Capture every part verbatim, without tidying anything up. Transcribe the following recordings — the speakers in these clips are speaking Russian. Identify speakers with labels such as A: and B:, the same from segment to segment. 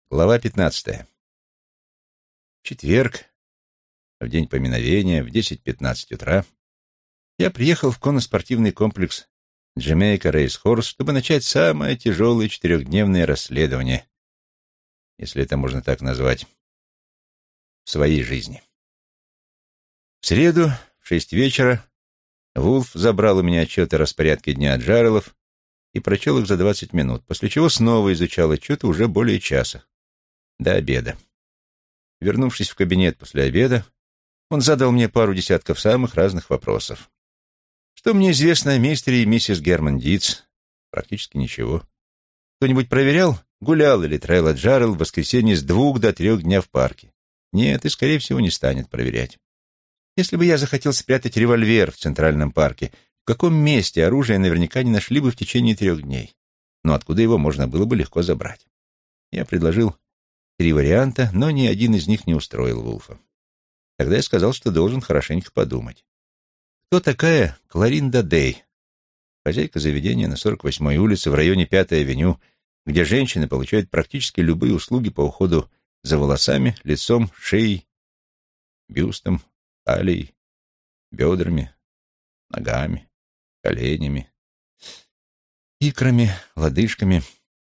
A: Глава пятнадцатая. В четверг, в день поминовения, в десять пятнадцать утра, я приехал в конно-спортивный комплекс Джамейка Рейс-Хорс, чтобы начать самое тяжелое четырехдневное расследование, если это можно так назвать, в своей жизни. В среду, в шесть вечера, Вулф забрал у меня отчеты о распорядке дня Джарелов и прочел их за двадцать минут, после чего снова изучал отчеты уже более часа, до обеда. Вернувшись в кабинет после обеда, он задал мне пару десятков самых разных вопросов. Что мне известно о мистере и миссис Герман Дитц? Практически ничего. Кто-нибудь проверял, гулял ли Трейла Джарел в воскресенье с двух до трех дня в парке? Нет, и, скорее всего, не станет проверять. Если бы я захотел спрятать револьвер в Центральном парке, в каком месте оружие наверняка не нашли бы в течение трех дней? Но откуда его можно было бы легко забрать? Я предложил три варианта, но ни один из них не устроил Вулфа. Тогда я сказал, что должен хорошенько подумать. Кто такая Кларинда Дэй? Хозяйка заведения на сорок восьмой улице в районе пятой авеню, где женщины получают практически любые услуги по уходу за волосами, лицом, шеей, бюстом, талией, бедрами, ногами, коленями, икрами, лодыжками,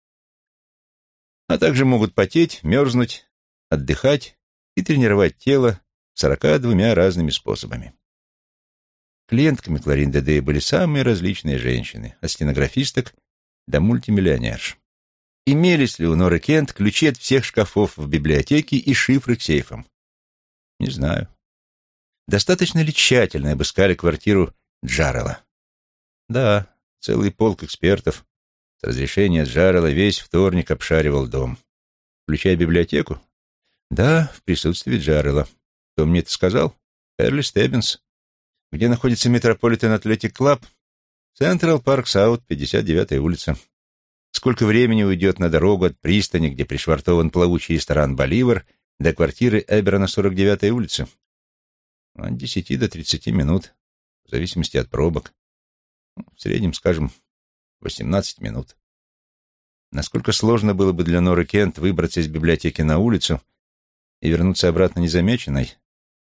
A: а также могут потеть, мерзнуть, отдыхать и тренировать тело сорока двумя разными способами. Клиентками Кларинды Дэй были самые различные женщины, от стенографисток до мультимиллионерш. Имелись ли у Норы Кент ключи от всех шкафов в библиотеке и шифры к сейфам? Не знаю. Достаточно ли тщательно обыскали квартиру Джарела? Да, целый полк экспертов с разрешения Джарела весь вторник обшаривал дом. Включая библиотеку? Да, в присутствии Джарела. Кто мне это сказал? Эрли Стеббинс. Где находится Метрополитен Атлетик Клаб? Централ Парк Саут, пятьдесят девятая улица. Сколько времени уйдет на дорогу от пристани, где пришвартован плавучий ресторан «Боливар», до квартиры Эбера на сорок девятой улице? От десяти до тридцати минут, в зависимости от пробок. В среднем, скажем, восемнадцать минут. Насколько сложно было бы для Норы Кент выбраться из библиотеки на улицу и вернуться обратно незамеченной?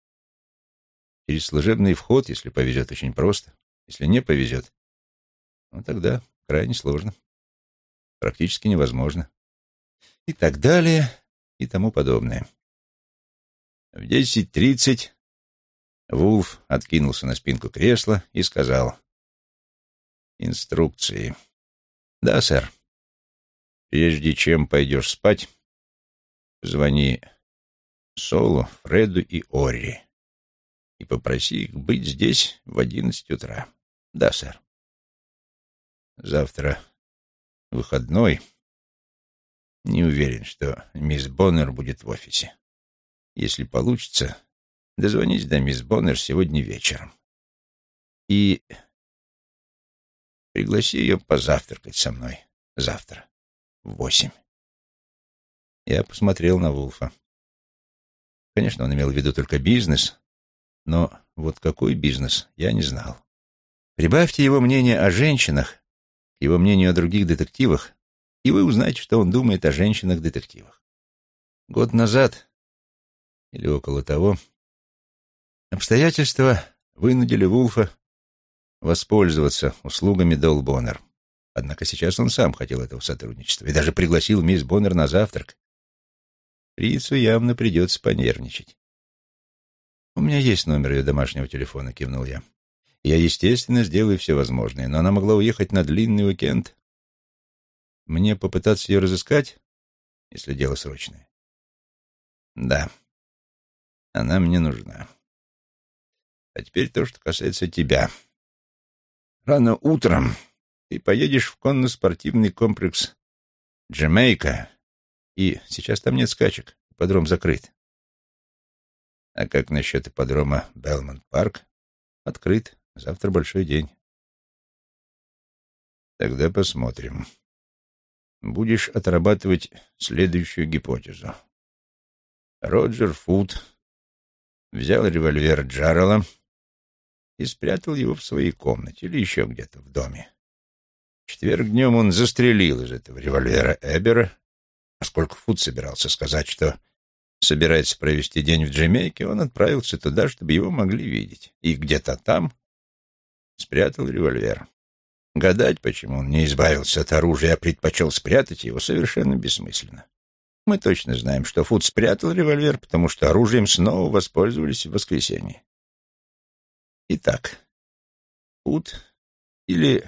A: Через служебный вход, если повезет, очень просто. Если не повезет, ну тогда крайне сложно. Практически невозможно. И так далее, и тому подобное. В десять тридцать Вулф откинулся на спинку кресла и сказал: «Инструкции». «Да, сэр. Прежде чем пойдешь спать, позвони Солу, Фреду и Орри и попроси их быть здесь в одиннадцать утра». «Да, сэр». «Завтра выходной. Не уверен, что мисс Боннер будет в офисе. Если получится, дозвонись до мисс Боннер сегодня вечером. И пригласи ее позавтракать со мной завтра в восемь». Я посмотрел на Вулфа. Конечно, он имел в виду только бизнес, но вот какой бизнес, я не знал. Прибавьте его мнение о женщинах к его мнению о других детективах, и вы узнаете, что он думает о женщинах-детективах. Год назад, или около того, обстоятельства вынудили Вулфа воспользоваться услугами Дол Боннер. Однако сейчас он сам хотел этого сотрудничества и даже пригласил мисс Боннер на завтрак. Фрицу явно придется понервничать. «У меня есть номер ее домашнего телефона», — кивнул я. «Я, естественно, сделаю все возможное, но она могла уехать на длинный уикенд. Мне попытаться ее разыскать, если дело срочное?» «Да, она мне нужна. А теперь то, что касается тебя. Рано утром ты поедешь в конно-спортивный комплекс Джамейка, и сейчас там нет скачек, ипподром закрыт. А как насчет ипподрома Белмонт-парк? Открыт. Завтра большой день. Тогда посмотрим. Будешь отрабатывать следующую гипотезу. Роджер Фуд взял револьвер Джарела и спрятал его в своей комнате или еще где-то в доме. В четверг днем он застрелил из этого револьвера Эбера Поскольку Фуд собирался сказать, что собирается провести день в Джамайке, он отправился туда, чтобы его могли видеть. И где-то там спрятал револьвер. Гадать, почему он не избавился от оружия, а предпочел спрятать его, совершенно бессмысленно. Мы точно знаем, что Фуд спрятал револьвер, потому что оружием снова воспользовались в воскресенье. Итак, Фуд или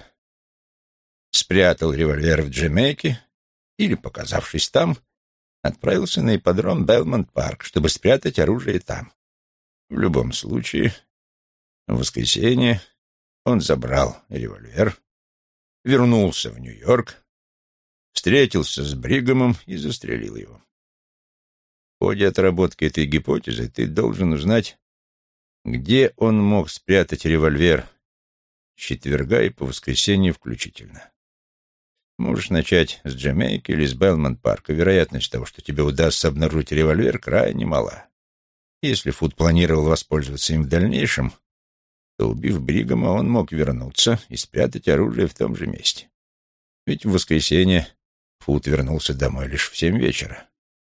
A: спрятал револьвер в Джамайке, или, показавшись там, отправился на ипподром Белмонт-парк, чтобы спрятать оружие там. В любом случае, в воскресенье он забрал револьвер, вернулся в Нью-Йорк, встретился с Бригамом и застрелил его. В ходе отработки этой гипотезы ты должен узнать, где он мог спрятать револьвер с четверга и по воскресенье включительно. Можешь начать с Джамайки или с Белмонт-парка. Вероятность того, что тебе удастся обнаружить револьвер, крайне мала. Если Фуд планировал воспользоваться им в дальнейшем, то, убив Бригама, он мог вернуться и спрятать оружие в том же месте. Ведь в воскресенье Фуд вернулся домой лишь в семь вечера.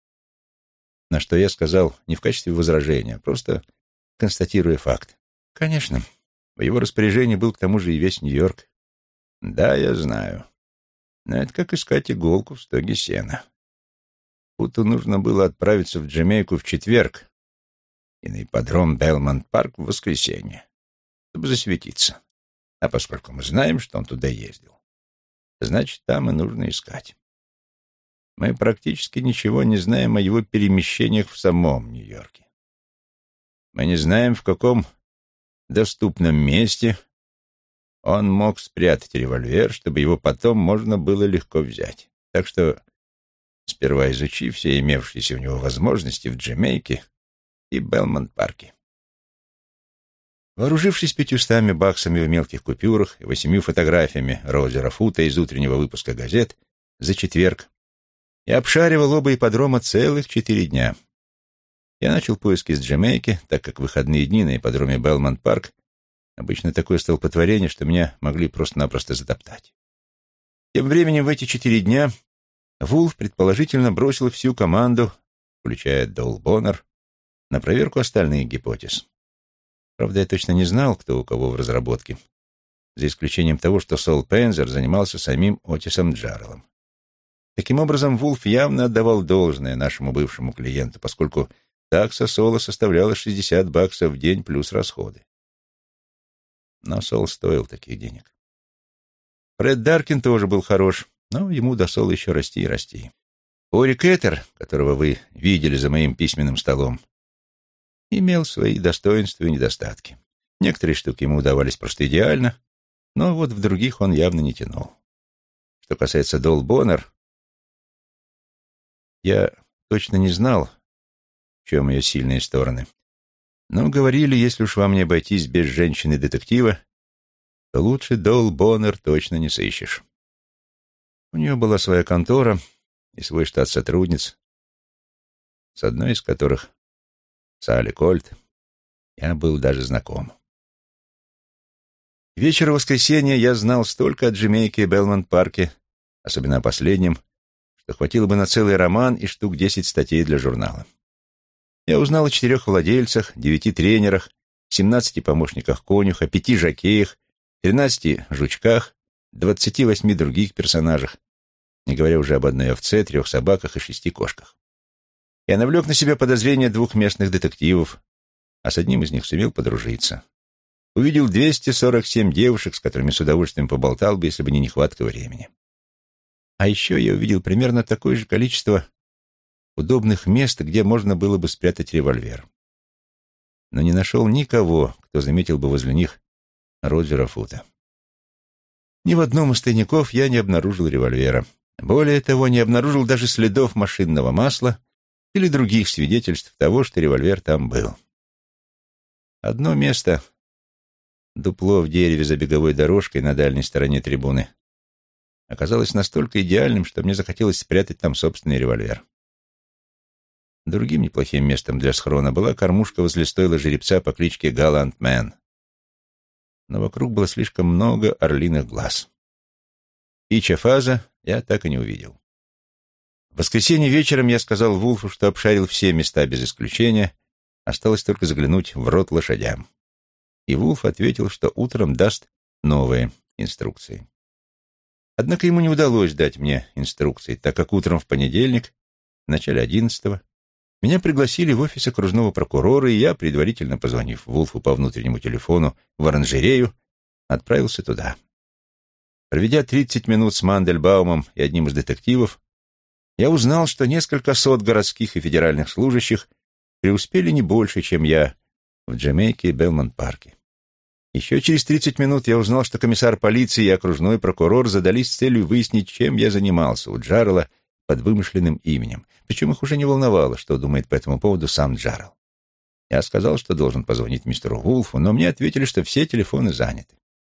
A: На что я сказал не в качестве возражения, а просто констатируя факт. Конечно, в его распоряжении был к тому же и весь Нью-Йорк. Да, я знаю. Но это как искать иголку в стоге сена. Фуду нужно было отправиться в Джамайку в четверг и на ипподром Белмонт-парк в воскресенье, чтобы засветиться. А поскольку мы знаем, что он туда ездил, значит, там и нужно искать. Мы практически ничего не знаем о его перемещениях в самом Нью-Йорке. Мы не знаем, в каком доступном месте он мог спрятать револьвер, чтобы его потом можно было легко взять. Так что сперва изучи все имевшиеся у него возможности в Джамайке и Белмонт-парке. Вооружившись пятьюстами баксами в мелких купюрах и восемью фотографиями Роджера Фута из утреннего выпуска газет за четверг, я обшаривал оба ипподрома целых четыре дня. Я начал поиски с Джамайки, так как в выходные дни на ипподроме Белмонт-парк обычно такое столпотворение, что меня могли просто-напросто затоптать. Тем временем в эти четыре дня Вулф предположительно бросил всю команду, включая Доул Боннер, на проверку остальных гипотез. Правда, я точно не знал, кто у кого в разработке, за исключением того, что Сол Пензер занимался самим Отисом Джарреллом. Таким образом, Вулф явно отдавал должное нашему бывшему клиенту, поскольку такса Сола составляла шестьдесят баксов в день плюс расходы. Но Сол стоил таких денег. Фред Даркин тоже был хорош, но ему до Сола еще расти и расти. Ори Кеттер, которого вы видели за моим письменным столом, имел свои достоинства и недостатки. Некоторые штуки ему удавались просто идеально, но вот в других он явно не тянул. Что касается Доул Боннер, я точно не знал, в чем ее сильные стороны. Но говорили, если уж вам не обойтись без женщины-детектива, то лучше Доул Боннер точно не сыщешь. У нее была своя контора и свой штат сотрудниц, с одной из которых, Салли Кольт, я был даже знаком. К вечеру воскресенья я знал столько о Джамайке и Белмонт-парке, особенно о последнем, что хватило бы на целый роман и штук десять статей для журнала. Я узнал о четырех владельцах, девяти тренерах, семнадцати помощниках конюха, пяти жокеях, тринадцати жучках, двадцати восьми других персонажах, не говоря уже об одной овце, трех собаках и шести кошках. Я навлек на себя подозрения двух местных детективов, а с одним из них сумел подружиться. Увидел двести сорок семь девушек, с которыми с удовольствием поболтал бы, если бы не нехватка времени. А еще я увидел примерно такое же количество удобных мест, где можно было бы спрятать револьвер. Но не нашел никого, кто заметил бы возле них Роджера Фута. Ни в одном из тайников я не обнаружил револьвера. Более того, не обнаружил даже следов машинного масла или других свидетельств того, что револьвер там был. Одно место, дупло в дереве за беговой дорожкой на дальней стороне трибуны, оказалось настолько идеальным, что мне захотелось спрятать там собственный револьвер. Другим неплохим местом для схрона была кормушка возле стойла жеребца по кличке Галант Мэн. Но вокруг было слишком много орлиных глаз. Ича Фаза я так и не увидел. В воскресенье вечером я сказал Вулфу, что обшарил все места без исключения, осталось только заглянуть в рот лошадям. И Вулф ответил, что утром даст новые инструкции. Однако ему не удалось дать мне инструкции, так как утром в понедельник, в начале одиннадцатого, меня пригласили в офис окружного прокурора, и я, предварительно позвонив Вулфу по внутреннему телефону в оранжерею, отправился туда. Проведя тридцать минут с Мандельбаумом и одним из детективов, я узнал, что несколько сот городских и федеральных служащих преуспели не больше, чем я, в Джамайке и Белмонт-парке. Еще через тридцать минут я узнал, что комиссар полиции и окружной прокурор задались целью выяснить, чем я занимался у Джаррелла под вымышленным именем. Причем их уже не волновало, что думает по этому поводу сам Джаррелл. Я сказал, что должен позвонить мистеру Вулфу, но мне ответили, что все телефоны заняты.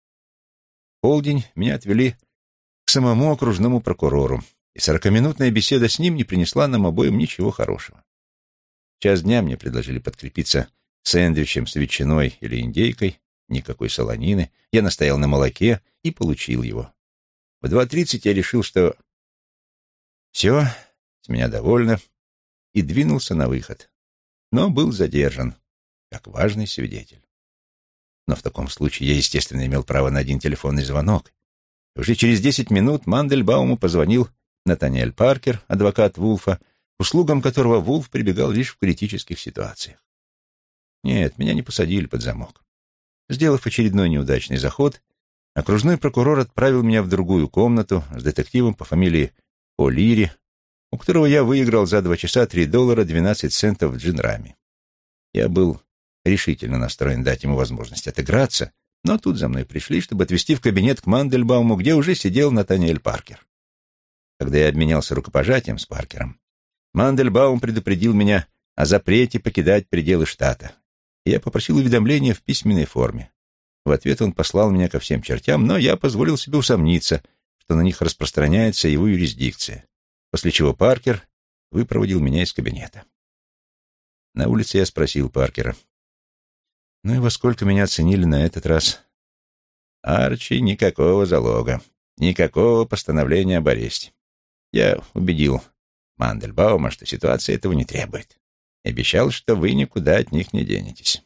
A: В полдень меня отвели к самому окружному прокурору, и сорокаминутная беседа с ним не принесла нам обоим ничего хорошего. В час дня мне предложили подкрепиться сэндвичем с ветчиной или индейкой, никакой солонины. Я настоял на молоке и получил его. В два тридцать я решил, что все, с меня довольно, и двинулся на выход. Но был задержан, как важный свидетель. Но в таком случае я, естественно, имел право на один телефонный звонок. И уже через десять минут Мандельбауму позвонил Натаниэль Паркер, адвокат Вулфа, к услугам которого Вулф прибегал лишь в критических ситуациях. Нет, меня не посадили под замок. Сделав очередной неудачный заход, окружной прокурор отправил меня в другую комнату с детективом по фамилии О'Лири, у которого я выиграл за два часа три доллара двенадцать центов в джин-раме. Я был решительно настроен дать ему возможность отыграться, но тут за мной пришли, чтобы отвезти в кабинет к Мандельбауму, где уже сидел Натаниэль Паркер. Когда я обменялся рукопожатием с Паркером, Мандельбаум предупредил меня о запрете покидать пределы штата, и я попросил уведомления в письменной форме. В ответ он послал меня ко всем чертям, но я позволил себе усомниться, что на них распространяется его юрисдикция, после чего Паркер выпроводил меня из кабинета. На улице я спросил Паркера: «Ну и во сколько меня оценили на этот раз?» «Арчи, никакого залога, никакого постановления об аресте. Я убедил Мандельбаума, что ситуация этого не требует, и обещал, что вы никуда от них не денетесь».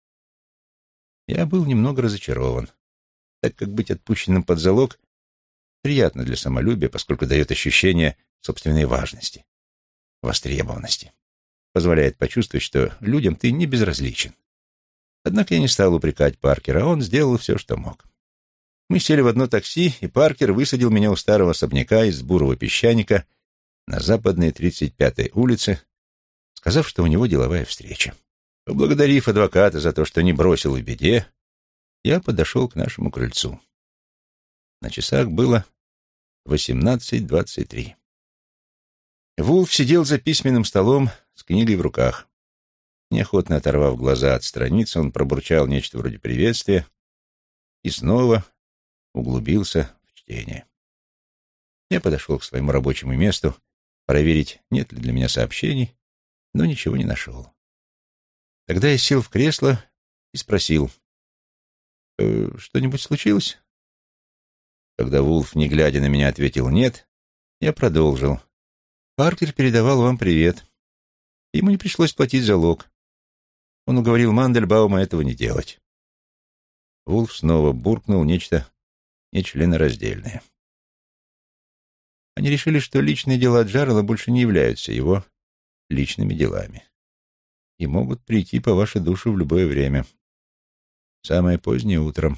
A: Я был немного разочарован, так как быть отпущенным под залог приятно для самолюбия, поскольку дает ощущение собственной важности, востребованности, позволяет почувствовать, что людям ты не безразличен. Однако я не стал упрекать Паркера, а он сделал все, что мог. Мы сели в одно такси, и Паркер высадил меня у старого особняка из бурого песчаника на западной тридцать пятой улице, сказав, что у него деловая встреча. Поблагодарив адвоката за то, что не бросил в беде, я подошел к нашему крыльцу. На часах было восемнадцать двадцать три. Вулф сидел за письменным столом с книгой в руках. Неохотно оторвав глаза от страницы, он пробурчал нечто вроде приветствия и снова углубился в чтение. Я подошел к своему рабочему месту проверить, нет ли для меня сообщений, но ничего не нашел. Тогда я сел в кресло и спросил: «Э, «Что-нибудь случилось?» Когда Вулф, не глядя на меня, ответил «нет», я продолжил. «Паркер передавал вам привет. Ему не пришлось платить залог. Он уговорил Мандельбаума этого не делать». Вулф снова буркнул нечто нечленораздельное. Они решили, что личные дела Джаррелла больше не являются его личными делами и могут прийти по вашей душе в любое время, самое позднее утром.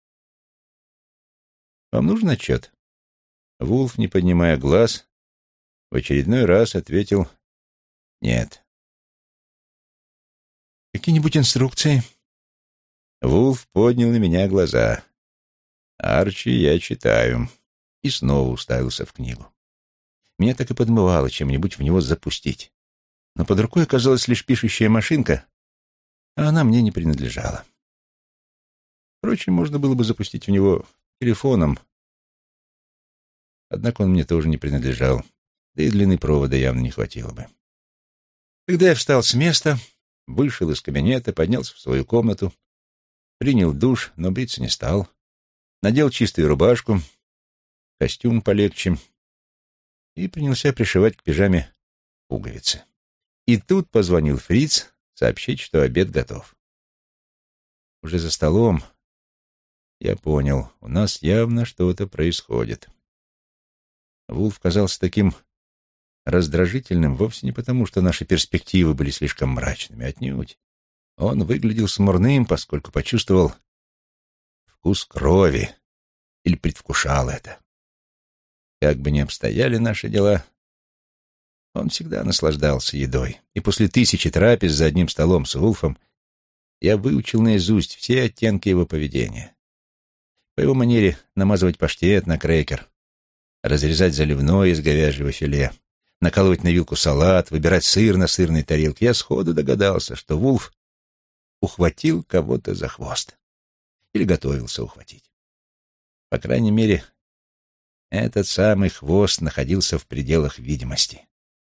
A: «Вам нужен отчет?» Вулф, не поднимая глаз, в очередной раз ответил «нет». «Какие-нибудь инструкции?» Вулф поднял на меня глаза. «Арчи, я читаю», и снова уставился в книгу. Меня так и подмывало чем-нибудь в него запустить. Но под рукой оказалась лишь пишущая машинка, а она мне не принадлежала. Впрочем, можно было бы запустить в него телефоном, однако он мне тоже не принадлежал, да и длины провода явно не хватило бы. Когда я встал с места, вышел из кабинета, поднялся в свою комнату, принял душ, но бриться не стал, надел чистую рубашку, костюм полегче и принялся пришивать к пижаме пуговицы. И тут позвонил Фриц сообщить, что обед готов. Уже за столом я понял, у нас явно что-то происходит. Вулф казался таким раздражительным вовсе не потому, что наши перспективы были слишком мрачными, отнюдь. Он выглядел смурным, поскольку почувствовал вкус крови или предвкушал это. Как бы ни обстояли наши дела, он всегда наслаждался едой, и после тысячи трапез за одним столом с Вулфом я выучил наизусть все оттенки его поведения. По его манере намазывать паштет на крекер, разрезать заливное из говяжьего филе, накалывать на вилку салат, выбирать сыр на сырной тарелке, я сходу догадался, что Вулф ухватил кого-то за хвост или готовился ухватить. По крайней мере, этот самый хвост находился в пределах видимости.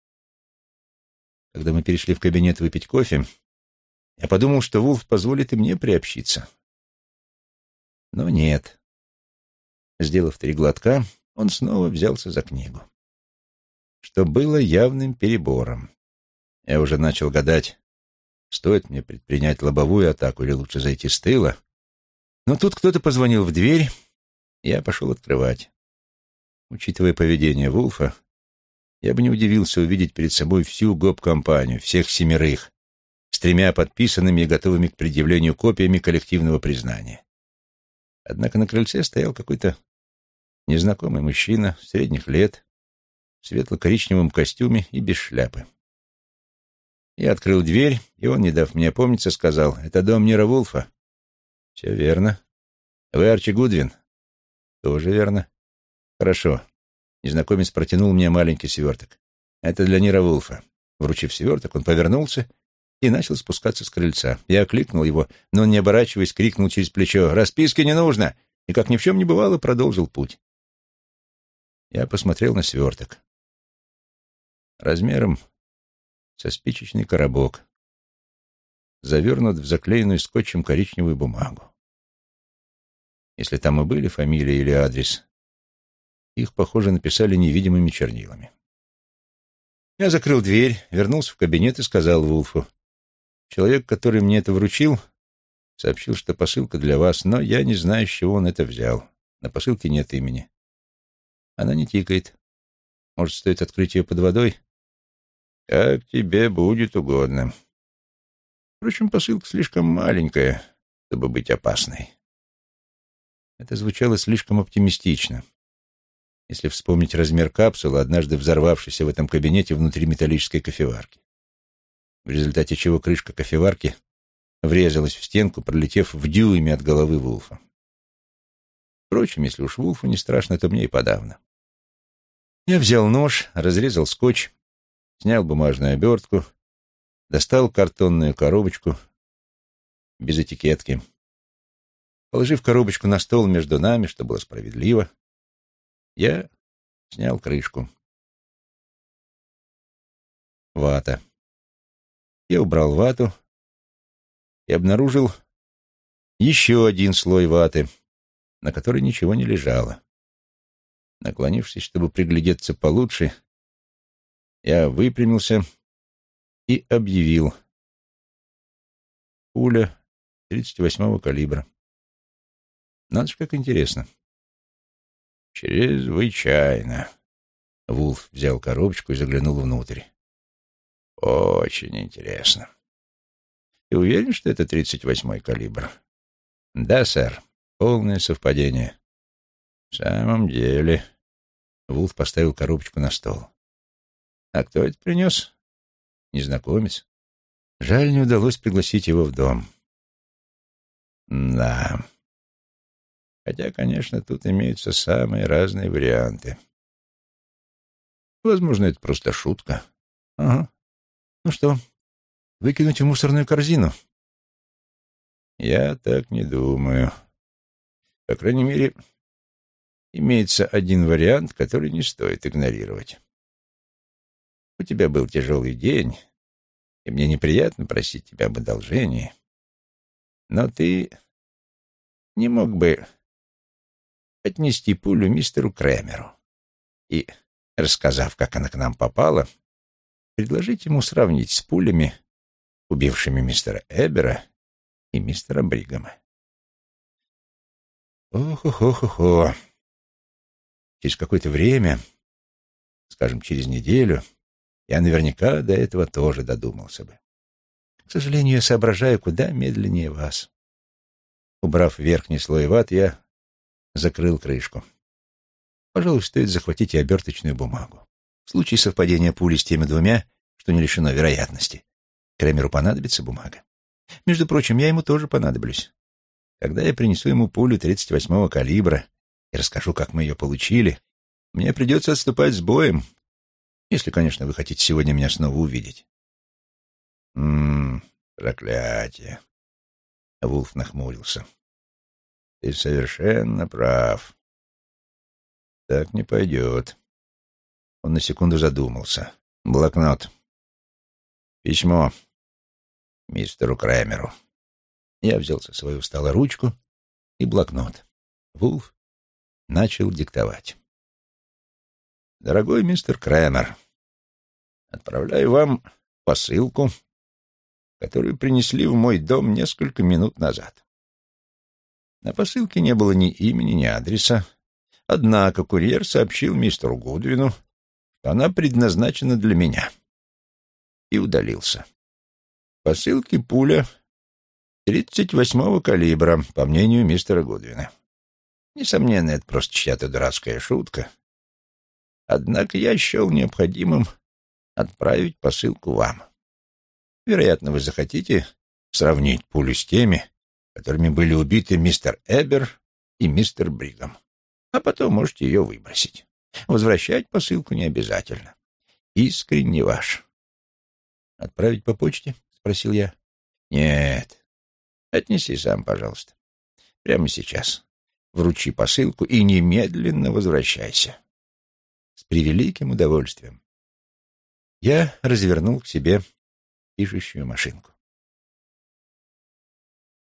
A: Когда мы перешли в кабинет выпить кофе, я подумал, что Вулф позволит и мне приобщиться. Но нет. Сделав три глотка, он снова взялся за книгу, что было явным перебором. Я уже начал гадать, стоит мне предпринять лобовую атаку или лучше зайти с тыла, но тут кто-то позвонил в дверь, и я пошел открывать. Учитывая поведение Вулфа, я бы не удивился увидеть перед собой всю гоп-компанию, всех семерых, с тремя подписанными и готовыми к предъявлению копиями коллективного признания. Однако на крыльце стоял какой-то незнакомый мужчина средних лет, в светло-коричневом костюме и без шляпы. Я открыл дверь, и он, не дав мне опомниться, сказал: «Это дом Нира Вулфа?» «Все верно». «Вы Арчи Гудвин?» «Тоже верно». «Хорошо». Незнакомец протянул мне маленький сверток. «Это для Нира Вулфа». Вручив сверток, он повернулся и начал спускаться с крыльца. Я окликнул его, но он, не оборачиваясь, крикнул через плечо: «Расписки не нужно!» и, как ни в чем не бывало, продолжил путь. Я посмотрел на сверток. Размером со спичечный коробок, завернут в заклеенную скотчем коричневую бумагу. Если там и были фамилия или адрес, их, похоже, написали невидимыми чернилами. Я закрыл дверь, вернулся в кабинет и сказал Вулфу: «Человек, который мне это вручил, сообщил, что посылка для вас, но я не знаю, с чего он это взял. На посылке нет имени. Она не тикает. Может, стоит открыть ее под водой?» «Как тебе будет угодно. Впрочем, посылка слишком маленькая, чтобы быть опасной». Это звучало слишком оптимистично. Если вспомнить размер капсулы, однажды взорвавшейся в этом кабинете внутри металлической кофеварки, в результате чего крышка кофеварки врезалась в стенку, пролетев в дюйме от головы Вулфа. Впрочем, если уж Вулфу не страшно, то мне и подавно. Я взял нож, разрезал скотч, снял бумажную обертку, достал картонную коробочку без этикетки. Положив коробочку на стол между нами, что было справедливо, я снял крышку. Вата. Я убрал вату и обнаружил еще один слой ваты, на которой ничего не лежало. Наклонившись, чтобы приглядеться получше, я выпрямился и объявил: пуля тридцать восьмого калибра. Надо же, как интересно. Чрезвычайно. Вулф взял коробочку и заглянул внутрь. Очень интересно. Ты уверен, что это тридцать восьмой калибр? Да, сэр. Полное совпадение. В самом деле. Вулф поставил коробочку на стол. А кто это принес? Незнакомец. Жаль, не удалось пригласить его в дом. Да. Хотя, конечно, тут имеются самые разные варианты. Возможно, это просто шутка. Ага. Ну что, выкинуть в мусорную корзину? Я так не думаю. По крайней мере, имеется один вариант, который не стоит игнорировать. У тебя был тяжелый день, и мне неприятно просить тебя об одолжении. Но ты не мог бы отнести пулю мистеру Крэмеру и рассказав, как она к нам попала, предложить ему сравнить с пулями, убившими мистера Эбера и мистера Бригама. Ох-ох-ох-ох. Через какое-то время, скажем, через неделю, я наверняка до этого тоже додумался бы. К сожалению, я соображаю куда медленнее вас. Убрав верхний слой ват, я закрыл крышку. Пожалуй, стоит захватить и оберточную бумагу. В случае совпадения пули с теми двумя, что не лишено вероятности, Кремеру понадобится бумага. Между прочим, я ему тоже понадоблюсь. Когда я принесу ему пулю тридцать восьмого калибра и расскажу, как мы ее получили, мне придется отступать с боем, если, конечно, вы хотите сегодня меня снова увидеть. Ммм, проклятие. Вулф нахмурился. Ты совершенно прав. Так не пойдет. Он на секунду задумался. Блокнот. Письмо мистеру Кремеру. Я взял со своей усталой ручку и блокнот. Вулф начал диктовать. Дорогой мистер Кремер, отправляю вам посылку, которую принесли в мой дом несколько минут назад. На посылке не было ни имени, ни адреса, однако курьер сообщил мистеру Гудвину, что она предназначена для меня, и удалился. В посылке пуля тридцать восьмого калибра, по мнению мистера Гудвина. Несомненно, это просто чья-то дурацкая шутка. Однако я счел необходимым отправить посылку вам. Вероятно, вы захотите сравнить пулю с теми, которыми были убиты мистер Эбер и мистер Бригам, а потом можете ее выбросить. Возвращать посылку не обязательно. Искренне ваш. «Отправить по почте?» — спросил я. «Нет. Отнеси сам, пожалуйста. Прямо сейчас. Вручи посылку и немедленно возвращайся». С превеликим удовольствием. Я развернул к себе пишущую машинку.